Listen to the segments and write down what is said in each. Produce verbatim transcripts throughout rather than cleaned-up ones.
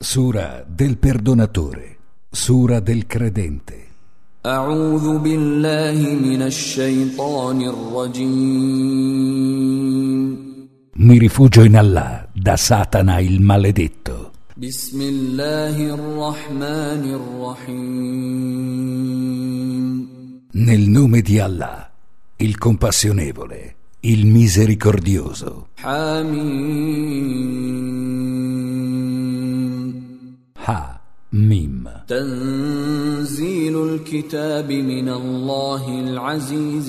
Sura del perdonatore, sura del credente. أعوذ بالله من الشيطان الرجيم. Mi rifugio in Allah da Satana il maledetto. بسم الله الرحمن الرحيم. Nel nome di Allah, il compassionevole, il misericordioso. حميم. Ha Mim. تنزيل الكتاب من الله العزيز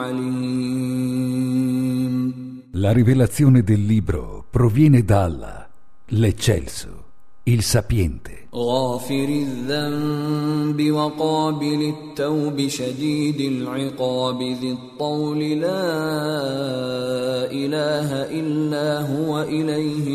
العليم. La rivelazione del libro proviene da Allah, l'eccelso, il sapiente. غافر الذنب وقابل التوب شديد العقاب ذي الطول لا إله إلا هو إليه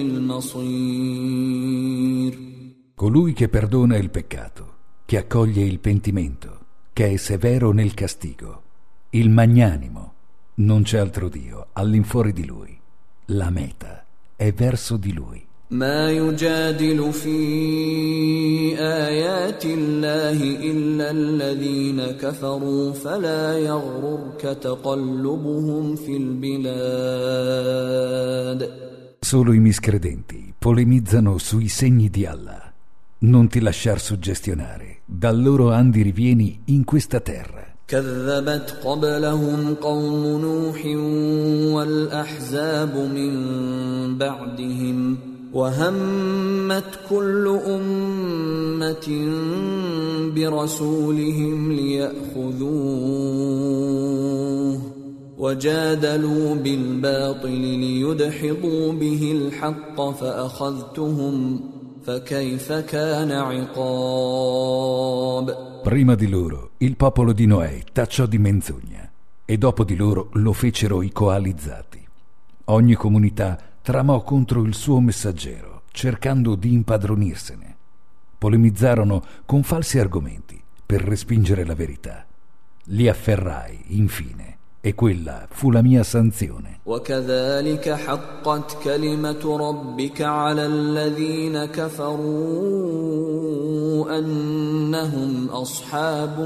المصير. Colui che perdona il peccato, che accoglie il pentimento, che è severo nel castigo, il magnanimo. Non c'è altro Dio all'infuori di Lui. La meta è verso di Lui. ما يجادل في آيات الله إلا الذين كفروا فلا يغررك تقلبهم في البلاد. Solo i miscredenti polemizzano sui segni di Allah. Non ti lasciar suggestionare dal loro andirivieni in questa terra. كذبت قبلهم قوم نوح والأحزاب من بعدهم وهمت كل أمة برسولهم ليأخذوه وجادلوا بالباطل ليدحضوا به الحق فأخذتهم فكيف كان عقاب. Prima di loro il popolo di Noè tacciò di menzogna e dopo di loro lo fecero i coalizzati. Ogni comunità tramò contro il suo messaggero, cercando di impadronirsene. Polemizzarono con falsi argomenti per respingere la verità. Li afferrai, infine, e quella fu la mia sanzione. وكذلك حقت كلمة ربك على الذين كفروا أنهم أصحاب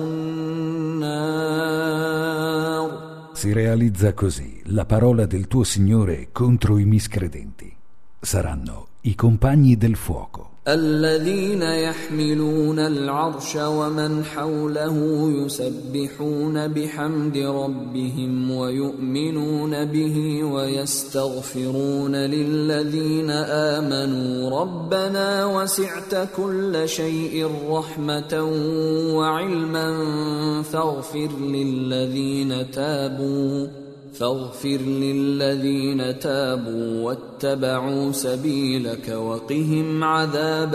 النار. Si realizza così la parola del tuo Signore contro i miscredenti. Saranno i compagni del fuoco. الذين يحملون العرش ومن حوله يسبحون بحمد ربهم ويؤمنون به ويستغفرون للذين آمنوا ربنا وسعت كل شيء رحمة وعلما فاغفر للذين تابوا فاغفر للذين تابوا واتبعوا سبيلك وقهم عذاب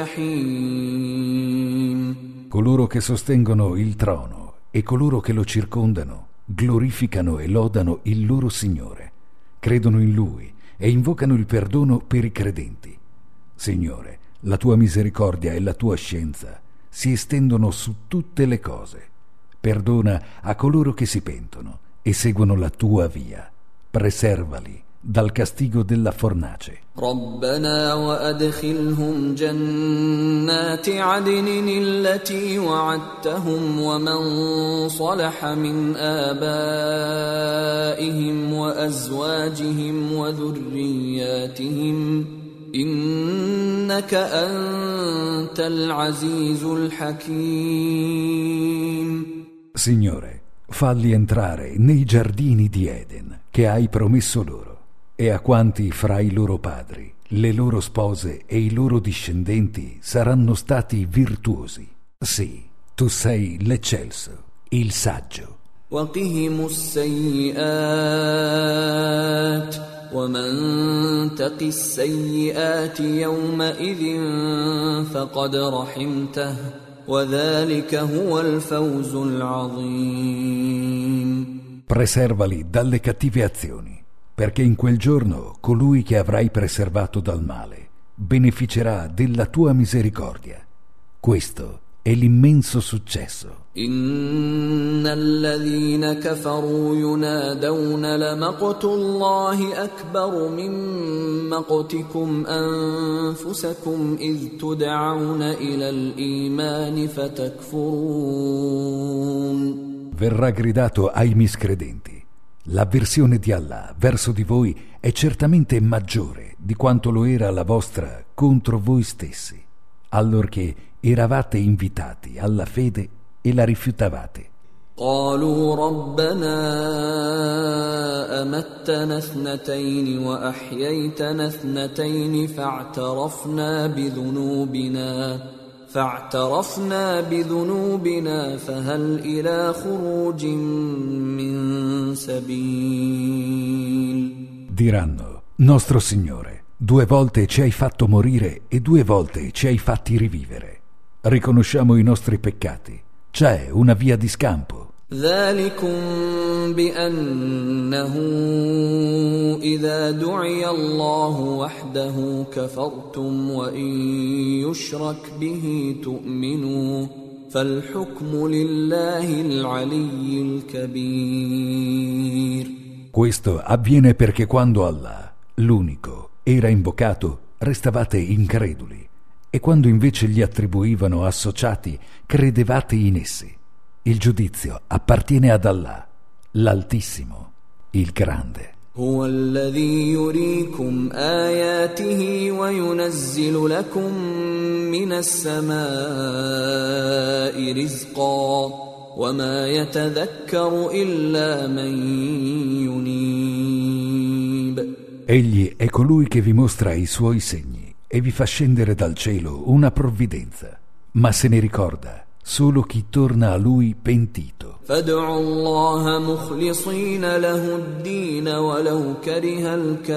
الجحيم. Coloro che sostengono il trono e coloro che lo circondano glorificano e lodano il loro Signore, credono in Lui e invocano il perdono per i credenti. Signore, la tua misericordia e la tua scienza si estendono su tutte le cose. Perdona a coloro che si pentono e seguono la tua via. Preservali dal castigo della fornace. ربنا وأدخلهم جنات عدن التي وعدتهم ومن صلح من آبائهم وأزواجهم وذرياتهم إنك أنت العزيز الحكيم. Signore, falli entrare nei giardini di Eden che hai promesso loro, e a quanti fra i loro padri, le loro spose e i loro discendenti saranno stati virtuosi. Sì, tu sei l'eccelso, il saggio. وقهم السيئات ومن تق السيئات يومئذ فقد رحمته وذلك هو الفوز العظيم. Preservali dalle cattive azioni, perché in quel giorno colui che avrai preservato dal male beneficerà della tua misericordia. Questo è l'immenso successo. إن الذين كفروا ينادون لمقت الله أكبر من مقتكم أنفسكم إذ تدعون إلى الإيمان فتكفرون. Verrà gridato ai miscredenti: l'avversione di Allah verso di voi è certamente maggiore di quanto lo era la vostra contro voi stessi, allorché eravate invitati alla fede e la rifiutavate. قالوا ربنا أمتنا اثنتين وأحييتنا اثنتين فاعترفنا بذنوبنا فاعترفنا بذنوبنا فهل إلى خروج من سبيل. Diranno: nostro Signore, due volte ci hai fatto morire e due volte ci hai fatti rivivere. Riconosciamo i nostri peccati. C'è una via di scampo. ذلكم بأنه إذا دعي الله وحده كفرتم وإن يشرك به تؤمنوا فالحكم لله العلي الكبير. Questo avviene perché quando Allah, l'unico, era invocato, restavate increduli, e quando invece gli attribuivano associati, credevate in essi. Il giudizio appartiene ad Allah, l'Altissimo, il Grande. هو الذي يريكم آياته وينزل لكم من السماء رزقا وما يتذكر إلا من ينيب. Egli è colui che vi mostra i suoi segni e vi fa scendere dal cielo una provvidenza, ma se ne ricorda solo chi torna a lui pentito. فادعوا الله مخلصين له الدين ولو كره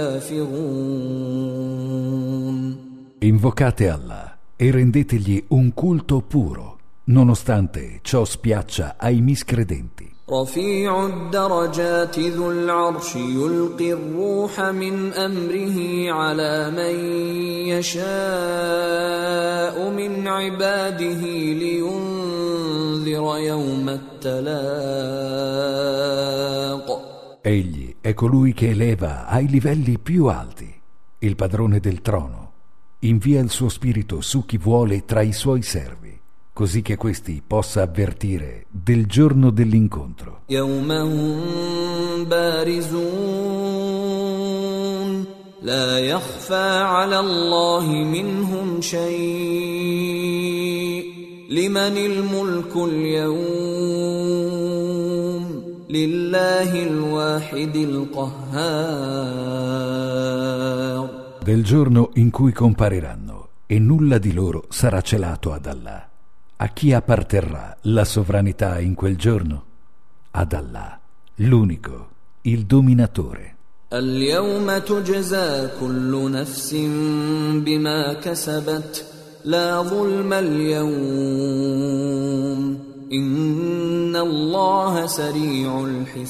الكافرون. Invocate Allah e rendetegli un culto puro, nonostante ciò spiaccia ai miscredenti. رفيع الدرجات ذو العرش يلقي الروح من أمره على من يشاء من عباده لينذر يوم التلاق. Egli è colui che eleva ai livelli più alti, il padrone del trono. Invia il suo spirito su chi vuole tra i suoi servi, così che questi possa avvertire del giorno dell'incontro. يوم هم بارزون لا يخفى على الله منهم شيء لمن الملك اليوم لله الواحد القهار. Del giorno in cui compariranno e nulla di loro sarà celato ad Allah. A chi apparterrà la sovranità in quel giorno? Ad Allah, l'unico, il dominatore. اليوم تجزى كل نفس بما كسبت لا ظلم اليوم إن الله سريع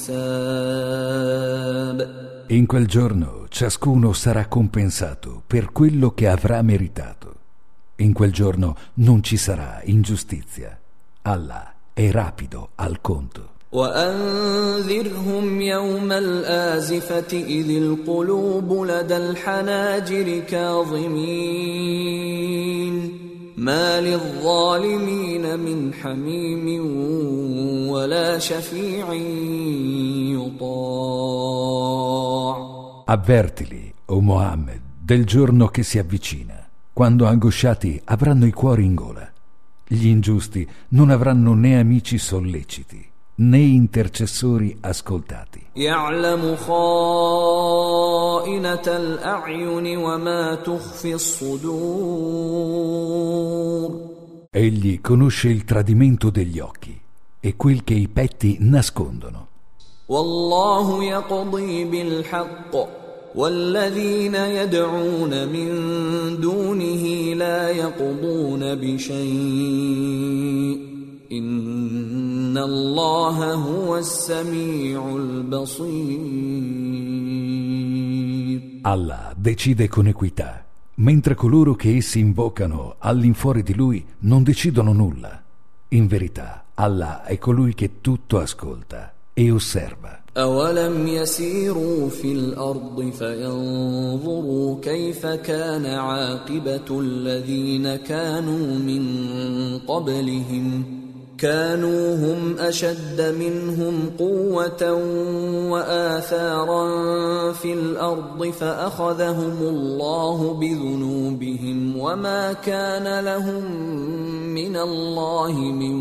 الحساب. In quel giorno ciascuno sarà compensato per quello che avrà meritato. In quel giorno non ci sarà ingiustizia. Allah è rapido al conto. وأنذرهم يوم الآزفة إذ القلوب لدى الحناجر كاظمين ما للظالمين من حميم ولا شفيع يطاع. Avvertili, o Muhammad, del giorno che si avvicina, quando angosciati avranno i cuori in gola. Gli ingiusti non avranno né amici solleciti, né intercessori ascoltati. يعلم خائنة الأعين وما تخفي الصدور. Egli conosce il tradimento degli occhi e quel che i petti nascondono. والله يقضي بالحق والذين يدعون من دونه لا يقضون بشيء إن الله هو السميع البصير. Allah decide con equità, mentre coloro che essi invocano all'infuori di lui non decidono nulla. In verità, Allah è colui che tutto ascolta e osserva. أولم يسيروا في الأرض فينظروا كيف كان عاقبة الذين كانوا من قبلهم كانوا هم أشد منهم قوة وآثارا في الأرض فأخذهم الله بذنوبهم وما كان لهم من الله من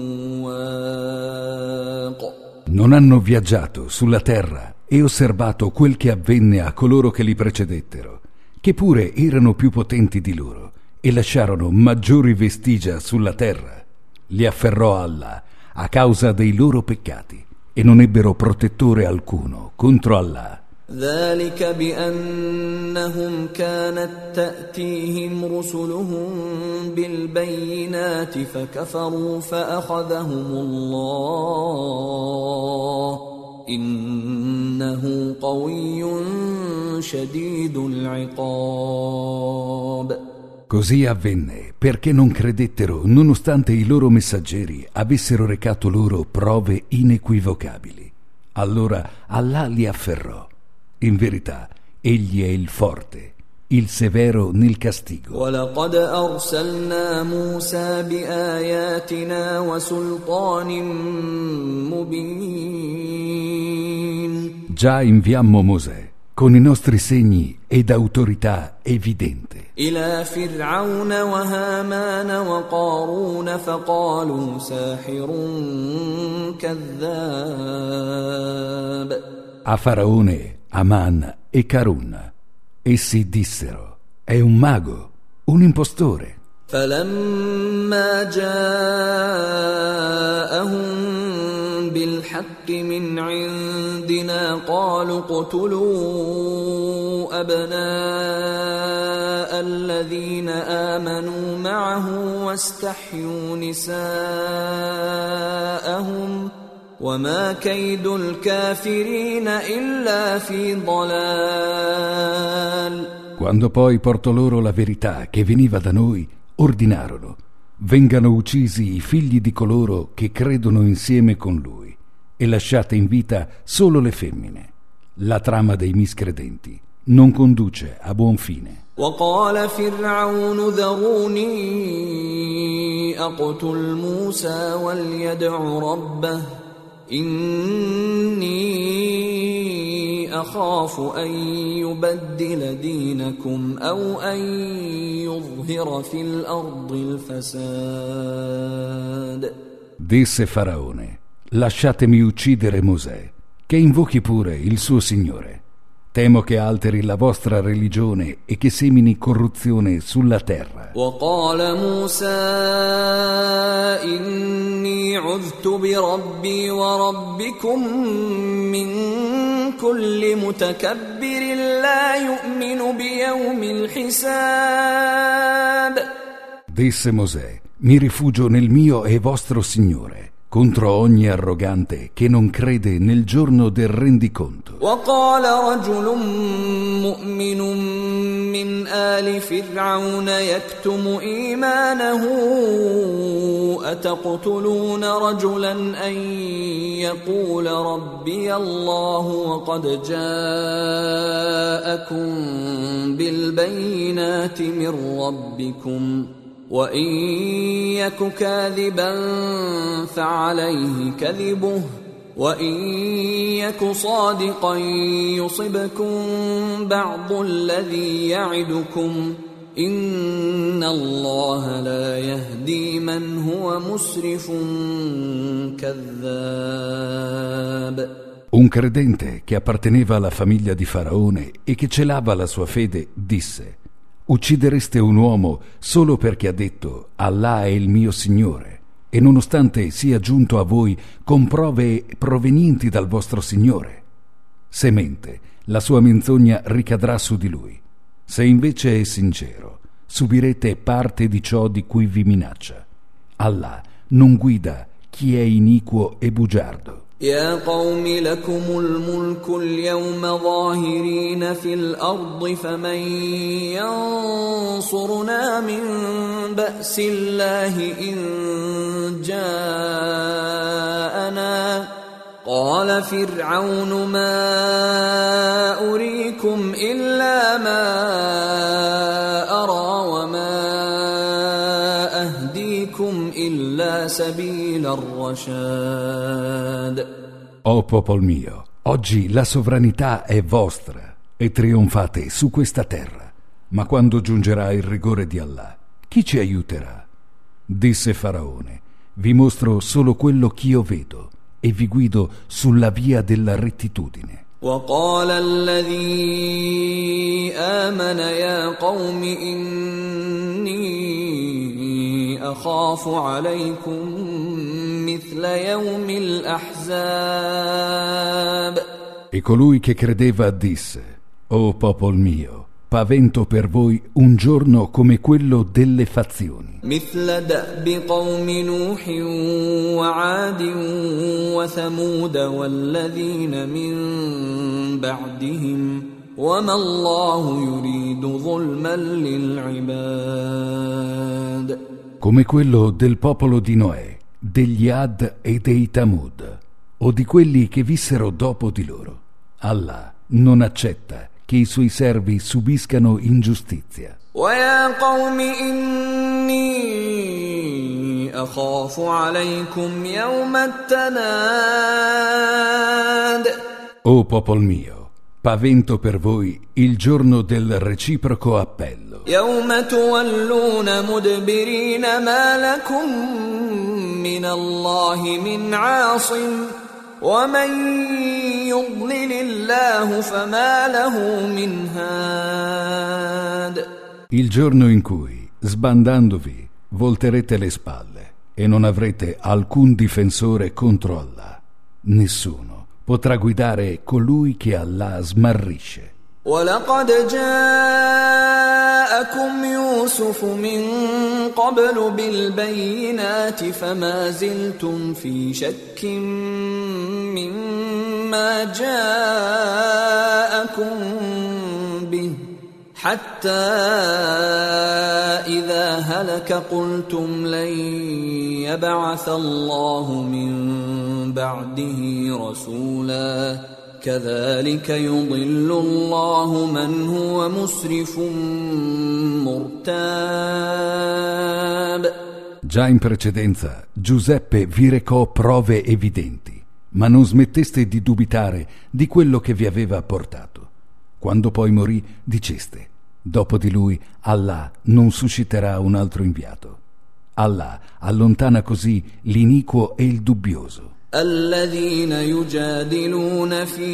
واق. Non hanno viaggiato sulla terra e osservato quel che avvenne a coloro che li precedettero, che pure erano più potenti di loro e lasciarono maggiori vestigia sulla terra. Li afferrò Allah a causa dei loro peccati e non ebbero protettore alcuno contro Allah. ذلك بأنهم كانت تأتيهم رسلهم بالبينات فكفروا فأخذهم الله إنه قوي شديد العقاب. Così avvenne perché non credettero nonostante i loro messaggeri avessero recato loro prove inequivocabili. Allora Allah li afferrò. In verità, egli è il forte, il severo nel castigo. وَلَقَدْ أَرْسَلْنَا مُوسَى بِآيَاتِنَا وَسُلْطَانٍ مُبِينٍ. Già inviammo Mosè con i nostri segni ed autorità evidente. إِلَى فِرْعَوْنَ وَهَامَانَ وَقَارُونَ فَقَالُوا سَاحِرٌ كَذَّابٌ. A Faraone, Aman e Carun. Essi dissero: è un mago, un impostore. فَلَمَّا جَاءَهُم بِالْحَقِّ مِنْ عِندِنَا قَالُوا اقْتُلُوا أَبْنَاءَ الَّذِينَ آمَنُوا مَعَهُ وَاسْتَحْيُوا نِسَاءَهُمْ وَمَا كَيْدُ الْكَافِرِينَ إِلَّا فِي ضَلَالٍ. Quando poi portò loro la verità che veniva da noi, ordinarono: vengano uccisi i figli di coloro che credono insieme con lui e lasciate in vita solo le femmine. La trama dei miscredenti non conduce a buon fine. وقال فرعون ذروني أقتل موسى وليدع ربه إني أخاف أن يبدل دينكم أو أن يظهر في الأرض الفساد. Disse Faraone: lasciatemi uccidere Mosè, che invochi pure il suo Signore. Temo che alteri la vostra religione e che semini corruzione sulla terra. وقال موسى إني عذت بربي وربكم من كل متكبر لا يؤمن بيوم الحساب. Disse Mosè: mi rifugio nel mio e vostro Signore contro ogni arrogante che non crede nel giorno del rendiconto. وقال رجل مؤمن من آل فرعون يكتم إيمانه أتقتلون رجلا أن يقول ربي الله وقد جاءكم بالبينات من ربكم وَإِن يَكُ كَاذِبًا فَعَلَيْهِ كَذِبُهُ وَإِن يَكُ صَادِقًا يُصِبْكُم بَعْضُ الَّذِي يَعِدُكُمْ إِنَّ اللَّهَ لَا يَهْدِي مَنْ هُوَ مُسْرِفٌ كَذَّابٌ. Un credente che apparteneva alla famiglia di Faraone e che celava la sua fede disse: uccidereste un uomo solo perché ha detto Allah è il mio Signore, e nonostante sia giunto a voi con prove provenienti dal vostro Signore. Se mente, la sua menzogna ricadrà su di lui. Se invece è sincero, subirete parte di ciò di cui vi minaccia. Allah non guida chi è iniquo e bugiardo. يا قوم لكم الملك اليوم ظاهرين في الأرض فمن ينصرنا من بأس الله إن جاءنا قال فرعون ما أريكم إلا ما أرى وما أهديكم إلا سبيل الرشاد. O popol mio, oggi la sovranità è vostra e trionfate su questa terra, ma quando giungerà il rigore di Allah, chi ci aiuterà? Disse Faraone, vi mostro solo quello ch'io vedo e vi guido sulla via della rettitudine. وقال الذي آمن يا قوم إني أخاف عليكم مثل يوم الأحزاب. E colui che credeva disse, o popol mio, pavento per voi un giorno come quello delle fazioni. مثل دأب قوم نوح وعاد وثمود والذين من بعدهم وما الله يريد ظلما للعباد. Come quello del popolo di Noè, degli Ad e dei Tamud, o di quelli che vissero dopo di loro. Allah non accetta che i suoi servi subiscano ingiustizia. ويا قوم إني أخاف عليكم يوم التناد. O popol mio, pavento per voi il giorno del reciproco appello. يوم تولون مدبرين ما لكم من الله من عاصم ومن يضلل الله فما له من هاد. Il giorno in cui, sbandandovi, volterete le spalle e non avrete alcun difensore contro Allah. Nessuno potrà guidare colui che Allah smarrisce. ولقد جاءكم يوسف من قبل بالبينات فما زلتم في شك مما جاءكم به حتى إذا هلك قلتم لن يبعث الله من بعده رسولا كذلك يضل الله من هو مسرف مرتاب. Già in precedenza Giuseppe vi recò prove evidenti, ma non smetteste di dubitare di quello che vi aveva portato. Quando poi morì, diceste: dopo di lui Allah non susciterà un altro inviato. Allah allontana così l'iniquo e il dubbioso. الذين يجادلون في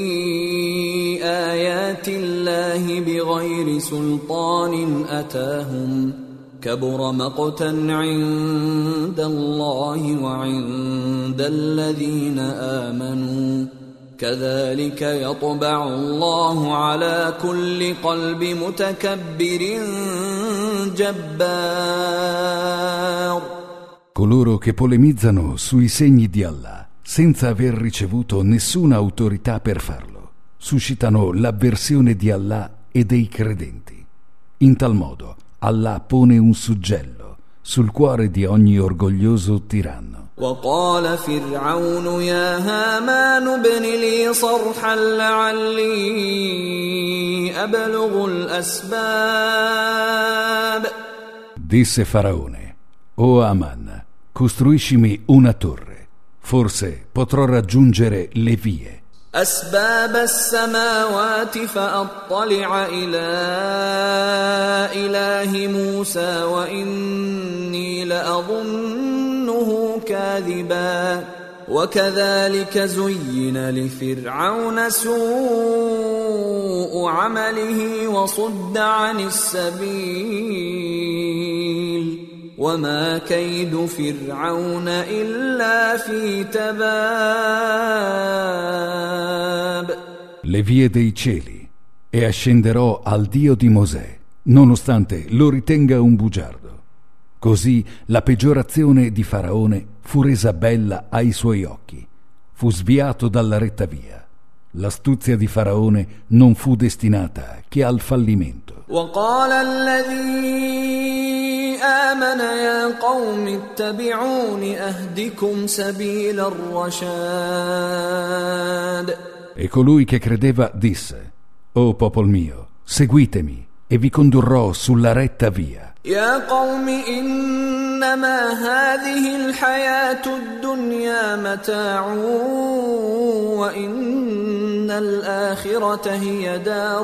آيات الله بغير سلطان أتاهم كبر مقتا عند الله وعند الذين آمنوا كذلك يطبع الله على كل قلب متكبر جبار. Coloro che polemizzano sui segni di Allah senza aver ricevuto nessuna autorità per farlo suscitano l'avversione di Allah e dei credenti. In tal modo Allah pone un suggello sul cuore di ogni orgoglioso tiranno. وقال فرعون يا هامان ابن لي صرحا لعلي أبلغ الأسباب. Disse Faraone: o Aman, costruiscimi una torre, forse potrò raggiungere le vie. أسباب السماوات فأطلع إلى إله موسى وإني لأظنه كاذبا وكذلك زين لفرعون سوء عمله وصد عن السبيل وما كيد فرعون إلا في تباب. Le vie dei cieli, e ascenderò al Dio di Mosè, nonostante lo ritenga un bugiardo. Così la peggiorazione di Faraone fu resa bella ai suoi occhi. fu sviato dalla retta via. L'astuzia di Faraone non fu destinata che al fallimento. وقال الذي آمن يا قوم اتبعون أهدكم سبيل الرشاد. E colui che credeva disse: O popol mio, seguitemi e vi condurrò sulla retta via. يا قوم إنما هذه الحياة الدنيا متاع وإن الآخرة هي دار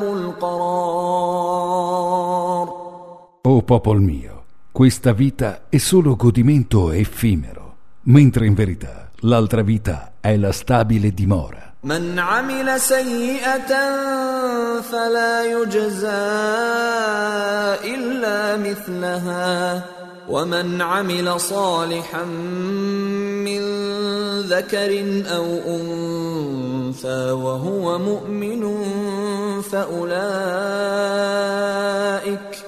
القرار. O popol mio, questa vita è solo godimento effimero, mentre in verità l'altra vita è la stabile dimora. من عمل سيئة فلا يجزى إلا مثلها ومن عمل صالحا من ذكر أو أنثى وهو مؤمن فأولئك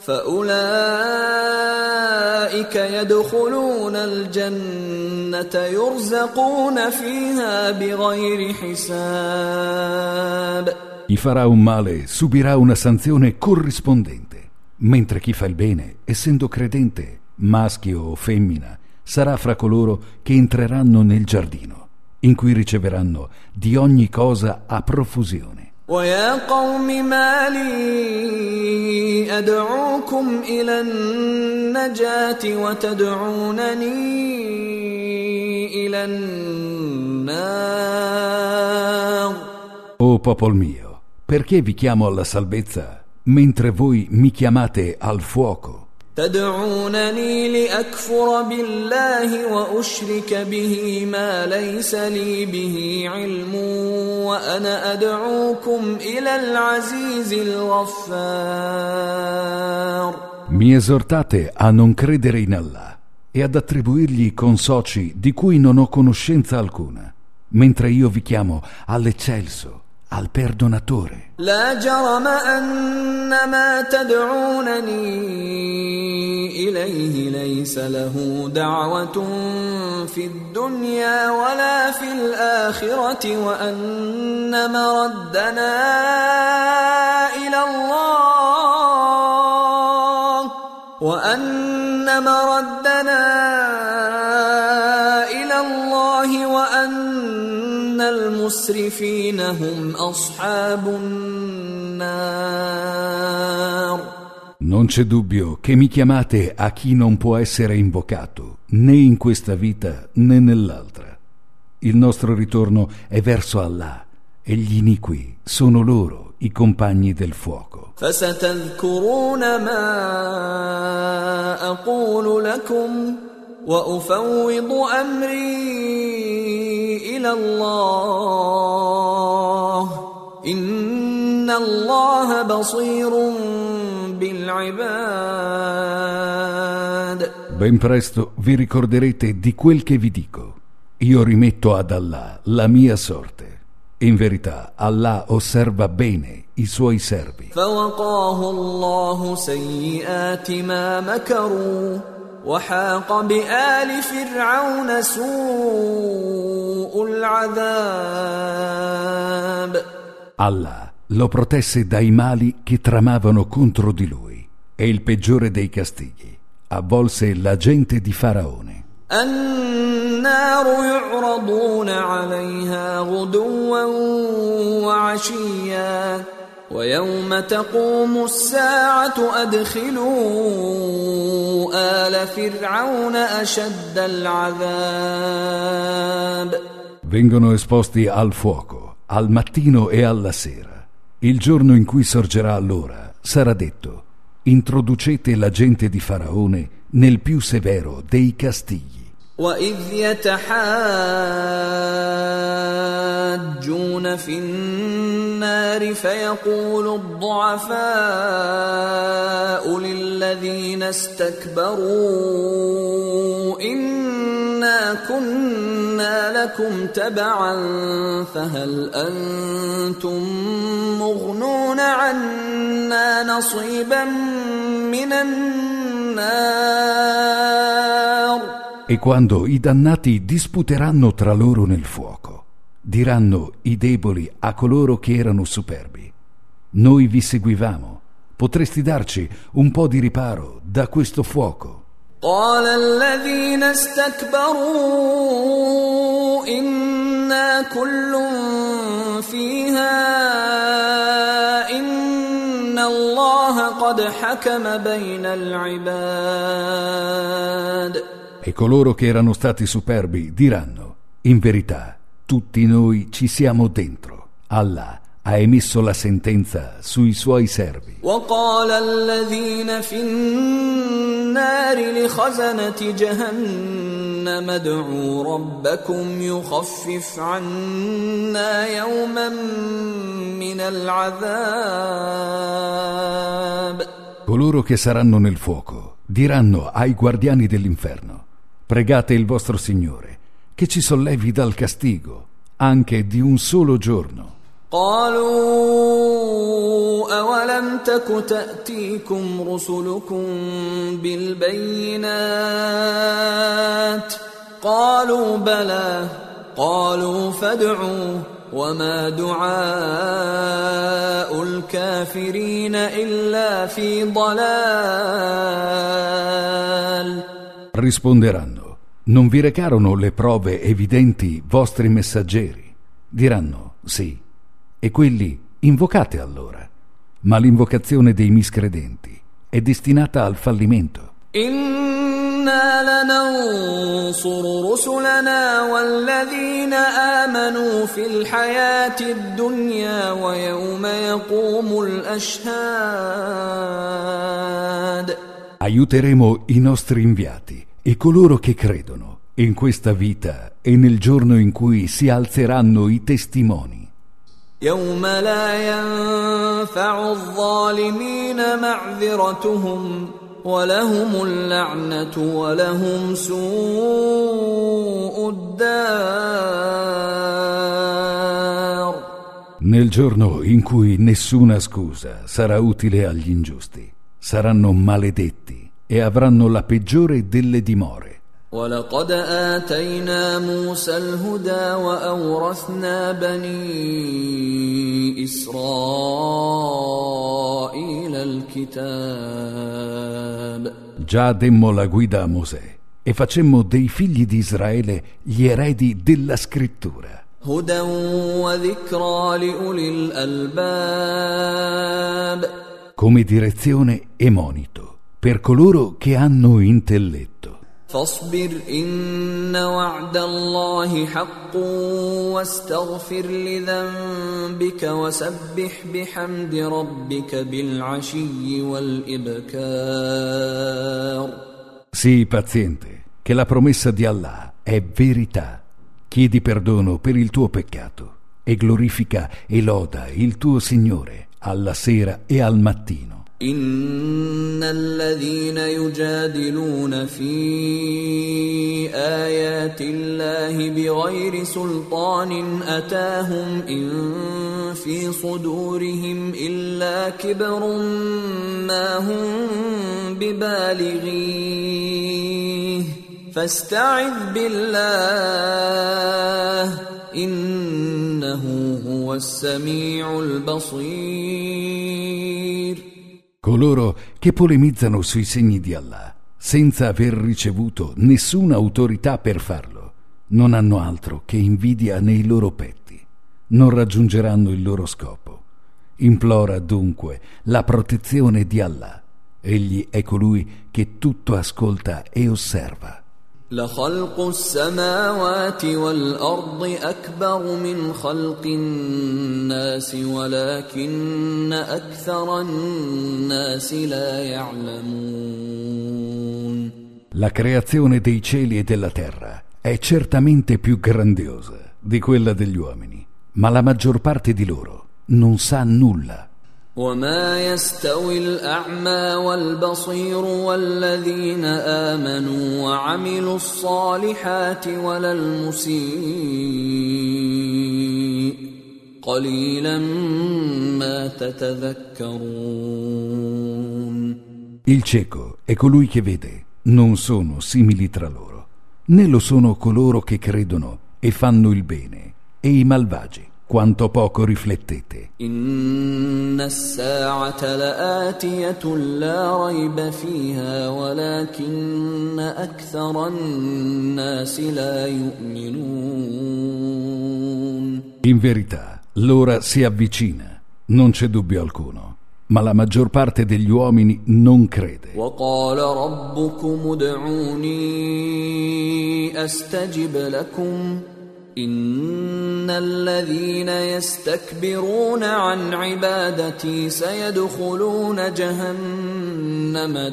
فأولئك يدخلون الجنة يرزقون فيها بغير حساب. Chi farà un male subirà una sanzione corrispondente, mentre chi fa il bene, essendo credente, maschio o femmina, sarà fra coloro che entreranno nel giardino, in cui riceveranno di ogni cosa a profusione. ويا قوم ما لي أدعوكم إلى النجاة وتدعونني إلى النار. O popol mio, perché vi chiamo alla salvezza mentre voi mi chiamate al fuoco? تدعونني لأكفر بالله وأشرك به ما ليس لي به علم وأنا أدعوكم إلى العزيز الغفار. Mi esortate a non credere in Allah e ad attribuirgli consoci di cui non ho conoscenza alcuna, mentre io vi chiamo all'eccelso, al perdonatore. لا جرم أن ما تدعونني إليه ليس له دعوة في الدنيا ولا في الآخرة وأن مردنا إلى الله وأن مردنا إلى الله وأن المسرفين هم أصحاب النار. Non c'è dubbio che mi chiamate a chi non può essere invocato né in questa vita né nell'altra. Il nostro ritorno è verso Allah e gli iniqui sono loro i compagni del fuoco. فستذكرون ما أقول لكم وأفوض أمري إلى الله إن الله بصير بالعباد. Ben presto vi ricorderete di quel che vi dico. Io rimetto ad Allah la mia sorte. In verità Allah osserva bene i suoi servi. فوقاه الله سيئات ما مكروا وحاق بآل فرعون سوء العذاب. Allah lo protesse dai mali che tramavano contro di lui e il peggiore dei castighi avvolse la gente di Faraone. النار يعرضون عليها غدوا وعشيا ويوم تقوم الساعة أدخلوا آل فرعون أشد العذاب. Vengono esposti al fuoco, al mattino e alla sera. Il giorno in cui sorgerà l'ora sarà detto: introducete la gente di Faraone nel più severo dei castigli. وإذ يتحاجون في النار فيقول الضعفاء للذين استكبروا إنا كنا لكم تبعا فهل أنتم مغنون عنا نصيبا من النار. E quando i dannati disputeranno tra loro nel fuoco, diranno i deboli a coloro che erano superbi: noi vi seguivamo, potresti darci un po' di riparo da questo fuoco. قال الذين استكبروا إنا كل فيها إن الله قد حكم بين العباد. E coloro che erano stati superbi diranno: in verità tutti noi ci siamo dentro. Allah ha emesso la sentenza sui suoi servi. وقال الذين في النار لخزنة جهنم ادعوا ربكم يخفف عنا يوما من العذاب. Coloro che saranno nel fuoco diranno ai guardiani dell'inferno: pregate il vostro Signore che ci sollevi dal castigo anche di un solo giorno. قالوا أولم تك تأتيكم رسلكم بالبينات قالوا بلى قالوا فادعوا وما دعاء الكافرين إلا في ضلال. Risponderanno: non vi recarono le prove evidenti vostri messaggeri? Diranno: sì. E quelli invocate allora. Ma l'invocazione dei miscredenti è destinata al fallimento. Inna lanansuru rusulana walladhina amanu fil hayati ad-dunya wa yawma yaqumul ashhad. Aiuteremo i nostri inviati e coloro che credono in questa vita e nel giorno in cui si alzeranno i testimoni. يوم لا ينفع الظالمين معذرتهم ولهم اللعنة ولهم سوء الدار. Nel giorno in cui nessuna scusa sarà utile agli ingiusti, saranno maledetti e avranno la peggiore delle dimore. ولقد آتينا موسى الهدى وأورثنا بني إسرائيل الكتاب. Già demmo la guida a Mosè e facemmo dei figli di Israele gli eredi della scrittura. هدى وذكرى لأولي الألباب. Come direzione e monito per coloro che hanno intelletto. فاصبر إن وعد الله حق واستغفر لذنبك وسبح بحمد ربك بالعشي والإبكار. Sii paziente, che la promessa di Allah è verità. Chiedi perdono per il tuo peccato e glorifica e loda il tuo Signore alla sera e al mattino. إن الذين يجادلون في آيات الله بغير سلطان أتاهم إن في صدورهم إلا كبر ما هم ببالغيه فاستعذ بالله إنه هو السميع البصير. Coloro che polemizzano sui segni di Allah senza aver ricevuto nessuna autorità per farlo non hanno altro che invidia nei loro petti, non raggiungeranno il loro scopo. Implora dunque la protezione di Allah. Egli è colui che tutto ascolta e osserva. لخلق السماوات والأرض أكبر من خلق الناس ولكن أكثر الناس لا يعلمون. La creazione dei cieli e della terra è certamente più grandiosa di quella degli uomini, ma la maggior parte di loro non sa nulla. وما يستوي الأعمى والبصير والذين آمنوا وعملوا الصالحات ولا المسيء قليلا ما تتذكرون. Il cieco e colui che vede non sono simili tra loro, né lo sono coloro che credono e fanno il bene. E i malvagi, quanto poco riflettete. Inna as-sa'ata la'atiyatun la rayba fiha walakinna akthara an-nasi la yu'minun. In verità, l'ora si avvicina, non c'è dubbio alcuno, ma la maggior parte degli uomini non crede. Wa qala rabbukum ud'uni astajib lakum Inna alladhina yastakbiruna an ibadati sayadkhuluna jahannama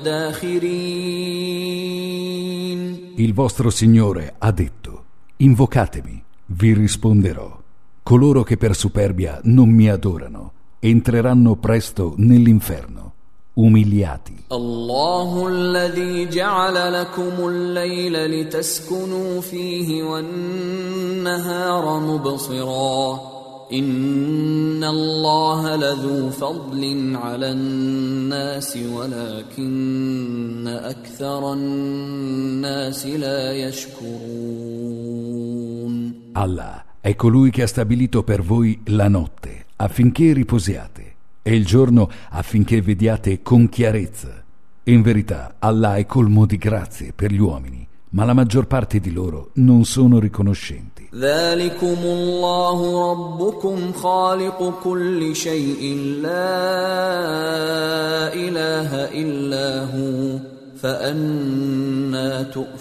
dakhirin. Il vostro Signore ha detto: invocatemi, vi risponderò. Coloro che per superbia non mi adorano entreranno presto nell'inferno, umiliati. Allahu alladhi ja'ala lakumul layla litaskunu fihi wan nahara mubsira. Inna Allaha ladhu fadlin 'alan nasi walakinna aktharan nasi la yashkurun. Allah è colui che ha stabilito per voi la notte affinché riposiate e il giorno affinché vediate con chiarezza. In verità, Allah è colmo di grazie per gli uomini, ma la maggior parte di loro non sono riconoscenti. Dhalikumullahu rabbukum khaliqu kulli shay'in la ilaha illa hu fa anna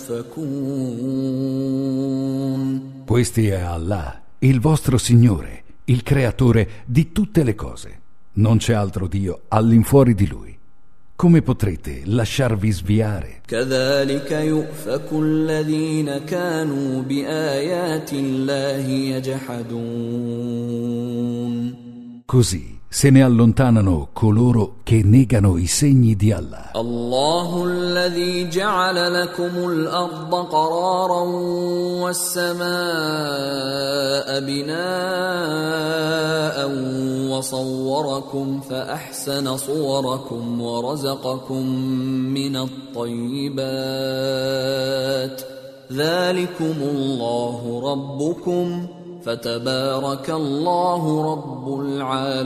tu'fakun. Questi è Allah, il vostro Signore, il creatore di tutte le cose. Non c'è altro Dio all'infuori di Lui. Come potrete lasciarvi sviare? Kadhalika yu'faku alladhina kanu bi ayati Allahi yajhadun. Così se ne allontanano coloro che negano i segni di Allah. Allahu alladhi ja'ala lakumul arda qararan was-samaa'a binaa'an wa sawwarakum fa ahsana suwarakum wa razaqakum minat-tayyibat. Dhalikumullahu rabbukum Fatabarakallahu Rabbul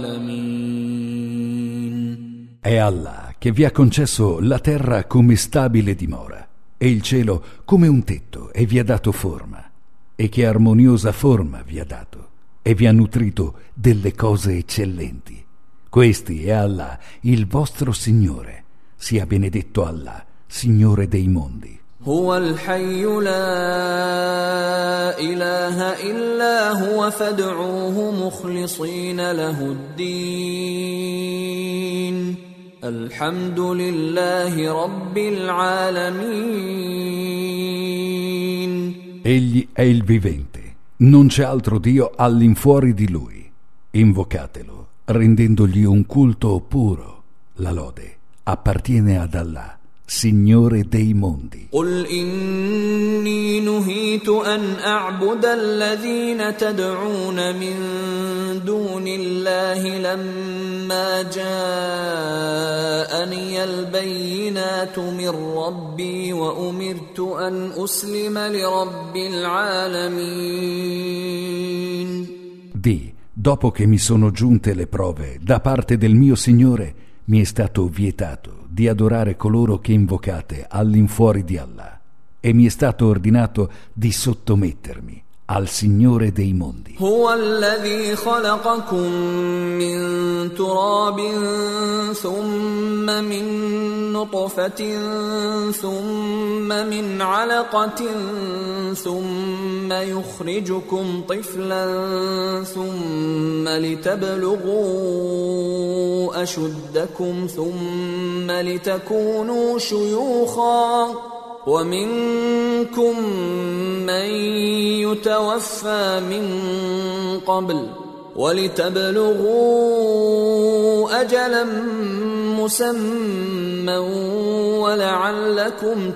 Alamin. È Allah che vi ha concesso la terra come stabile dimora e il cielo come un tetto e vi ha dato forma, e che armoniosa forma vi ha dato e vi ha nutrito delle cose eccellenti. Questi è Allah, il vostro Signore. Sia benedetto Allah, Signore dei mondi. هو الحي لا إله إلا هو فادعوه مخلصين له الدين الحمد لله رب العالمين. Egli è il vivente, non c'è altro Dio all'infuori di Lui. Invocatelo, rendendogli un culto puro. La lode appartiene ad Allah, Signore dei mondi. قل إني نهيت أن أعبد الذين تدعون من دون الله لما جاءني البينات من ربي وأمرت أن أسلم لرب العالمين. Di, dopo che mi sono giunte le prove da parte del mio Signore, mi è stato vietato di adorare coloro che invocate all'infuori di Allah, e mi è stato ordinato di sottomettermi al Signore dei mondi. هو الذي خلقكم من تراب ثم من نطفة ثم من علقة ثم يخرجكم طفلا ثم لتبلغوا أشدكم ثم لتكونوا شيوخا ومنكم من يتوفى من قبل ولتبلغوا أجلا مسمى ولعلكم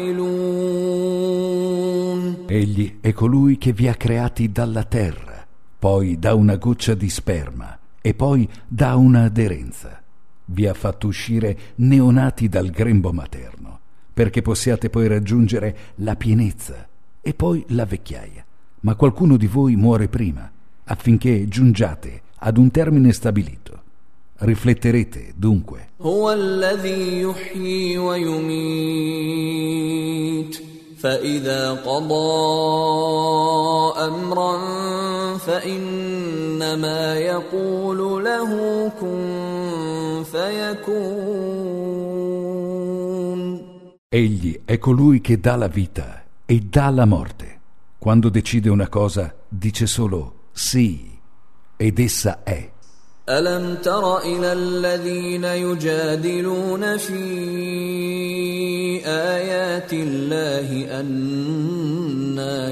تعقلون. Egli è colui che vi ha creati dalla terra, poi da una goccia di sperma e poi da un'aderenza. Vi ha fatto uscire neonati dal grembo materno, perché possiate poi raggiungere la pienezza e poi la vecchiaia. Ma qualcuno di voi muore prima affinché giungiate ad un termine stabilito. Rifletterete dunque. هو الذي يحيي ويميت فإذا قضى أمرا فإنما يقول له كن فيكون. Egli è colui che dà la vita e dà la morte. Quando decide una cosa, dice solo sì, ed essa è. ألم تر إلى الذين يجادلون في آيات الله أنى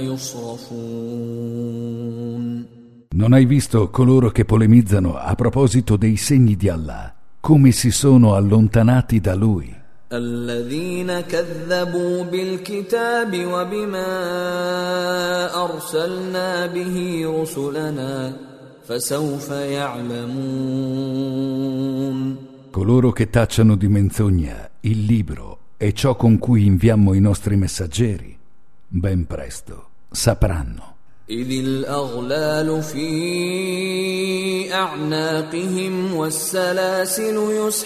يصرفون. Non hai visto coloro che polemizzano a proposito dei segni di Allah, come si sono allontanati da Lui? الذين كذبوا بالكتاب وبما أرسلنا به رسلنا فسوف يعلمون. Coloro che tacciano di menzogna il libro e ciò con cui inviammo i nostri messaggeri, ben presto sapranno. إذ الأغلال في أعناقهم والسلاسل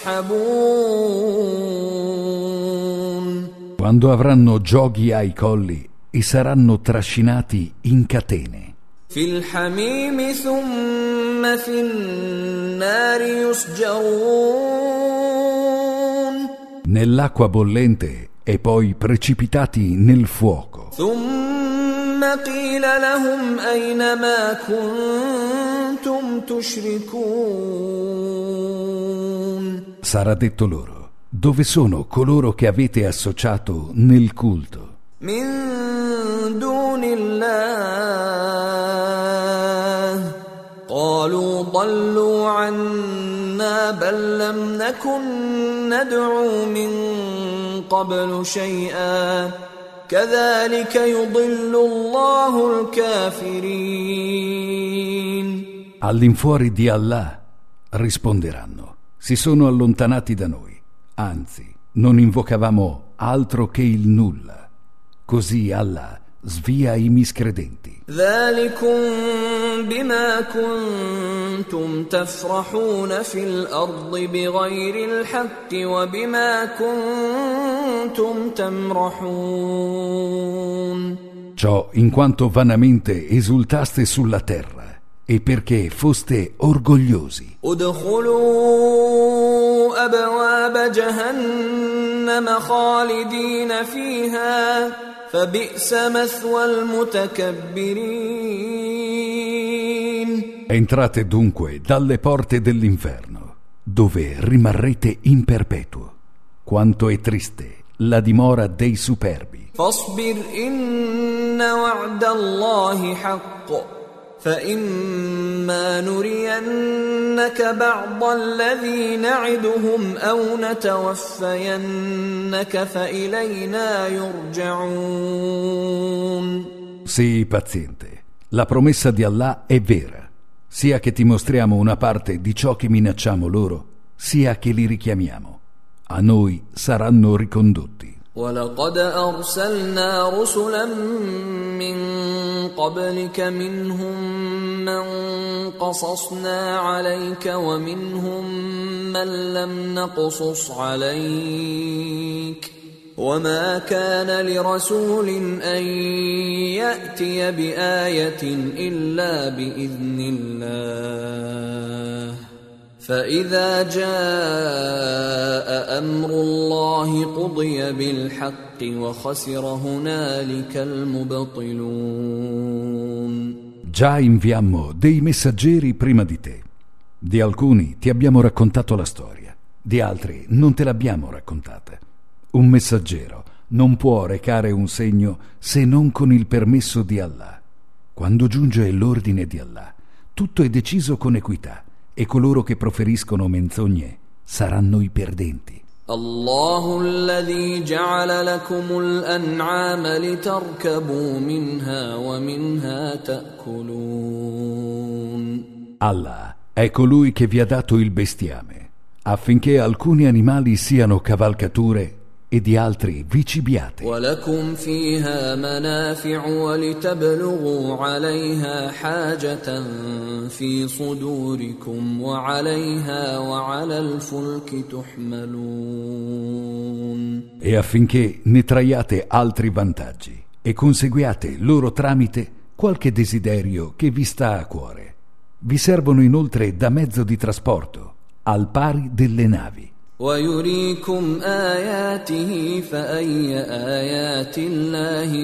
يسحبون. Quando avranno gioghi ai colli e saranno trascinati in catene. في الحميم ثم في النار يسجرون. Nell'acqua bollente e poi precipitati nel fuoco. ثم قيل لهم أين ما كنتم تشركون. Sarà detto loro: dove sono coloro che avete associato nel culto? من دون الله قالوا ضلوا عنا بل لم نكن ندعو من قبل شيئا كذلك يضل الله الكافرين. All'infuori di Allah risponderanno: si sono allontanati da noi, anzi non invocavamo altro che il nulla. Così Allah svia i miscredenti. ذلكم بما كنتم تفرحون في الأرض بغير الحق وبما كنتم تمرحون. Ciò in quanto vanamente esultaste sulla terra e perché foste orgogliosi. ادخلوا أبواب جهنم خالدين فيها فبئس مثوى المتكبرين. Entrate dunque dalle porte dell'inferno, dove rimarrete in perpetuo. Quanto è triste la dimora dei superbi. فاصبر إن وعد الله حق فإما نرينك بعض الذي نعدهم أو نتوفينك فإلينا يرجعون. Sii paziente, la promessa di Allah è vera, sia che ti mostriamo una parte di ciò che minacciamo loro, sia che li richiamiamo. A noi saranno ricondotti. ولقد أرسلنا رسلا من قبلك منهم من قصصنا عليك ومنهم من لم نقصص عليك وما كان لرسول أن يأتي بآية إلا بإذن الله فإذا جاء أمر الله قضي بالحق وخسر هنالك المبطلون. Già inviammo dei messaggeri prima di te. Di alcuni ti abbiamo raccontato la storia, di altri non te l'abbiamo raccontata. Un messaggero non può recare un segno se non con il permesso di Allah. Quando giunge l'ordine di Allah, tutto è deciso con equità e coloro che proferiscono menzogne saranno i perdenti. الله الذي جعل لكم الأنعام لتركبوا منها ومنها تأكلون. Allah è colui che vi ha dato il bestiame, affinché alcuni animali siano cavalcature e di altri vi cibiate. وَلَكُمْ فِيهَا مَنَافِعُ وَلِتَبْلُغُوا عَلَيْهَا حَاجَةً فِي صُدُورِكُمْ وَعَلَيْهَا وَعَلَى الْفُلْكِ تُحْمَلُونَ. E affinché ne traiate altri vantaggi e conseguiate loro tramite qualche desiderio che vi sta a cuore. Vi servono inoltre da mezzo di trasporto, al pari delle navi. وَيُرِيكُمْ آيَاتِهِ فَأَيَّ آيَاتِ اللَّهِ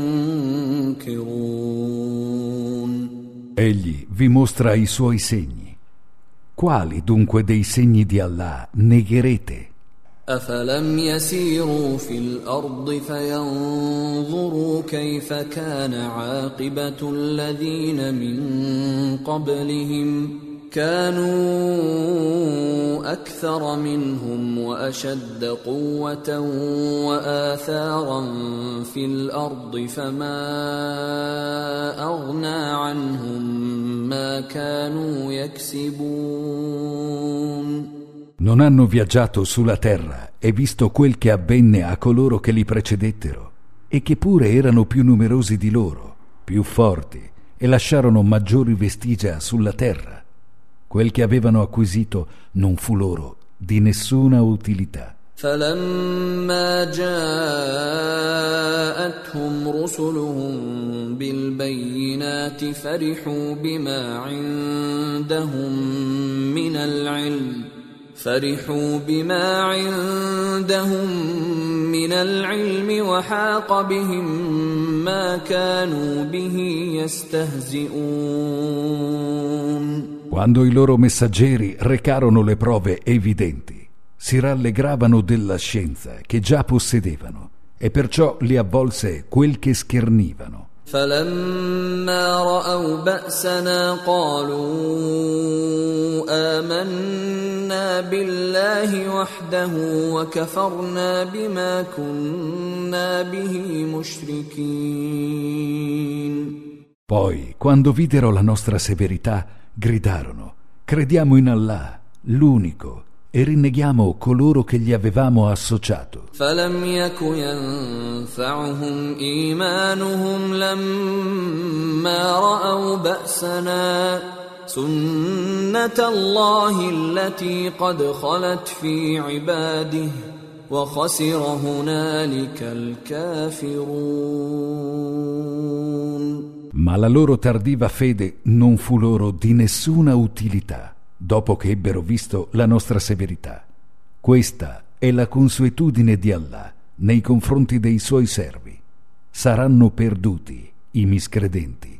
تُنكِرُونَ. Egli vi mostra i suoi segni. Quali dunque dei segni di Allah negherete? أَفَلَمْ يَسِيرُوا فِي الْأَرْضِ فَيَنظُرُوا كَيْفَ كَانَ عَاقِبَةُ الَّذِينَ مِنْ قَبْلِهِمْ كانوا أكثر منهم وأشد قوة وآثارا في الأرض فما أغنى عنهم ما كانوا يكسبون. Non hanno viaggiato sulla terra e visto quel che avvenne a coloro che li precedettero e che pure erano più numerosi di loro, più forti e lasciarono maggiori vestigia sulla terra. Quel che avevano acquisito non fu loro di nessuna utilità. فَلَمَّا جَاءَتْهُمْ رُسُلُهُم بِالْبَيِّنَاتِ فَرِحُوا بِمَا عِندَهُم مِّنَ الْعِلْمِ فَرِحُوا بِمَا عِندَهُم مِّنَ الْعِلْمِ وَحَاقَ بِهِم مَّا كَانُوا بِهِ يَسْتَهْزِئُونَ. Quando i loro messaggeri recarono le prove evidenti, si rallegravano della scienza che già possedevano, e perciò li avvolse quel che schernivano. فَلَمَّا رَأَوْا بَأْسَنَا قَالُوا آمَنَّا بِاللَّهِ وَحْدَهُ وَكَفَرْنَا بِمَا كُنَّا بِهِ مُشْرِكِينَ. Poi, quando videro la nostra severità, gridarono: crediamo in Allah, l'unico, e rinneghiamo coloro che gli avevamo associato. فَلَمْ يَكُ يَنفَعُهُمْ إِيمَانُهُمْ لَمَّا رَأَوْا بَأْسَنَا سُنَّةَ اللَّهِ الَّتِي قَدْ خَلَتْ فِي عِبَادِهِ وَخَسِرَ هُنَالِكَ الْكَافِرُونَ. Ma la loro tardiva fede non fu loro di nessuna utilità, dopo che ebbero visto la nostra severità. Questa è la consuetudine di Allah nei confronti dei suoi servi. Saranno perduti i miscredenti.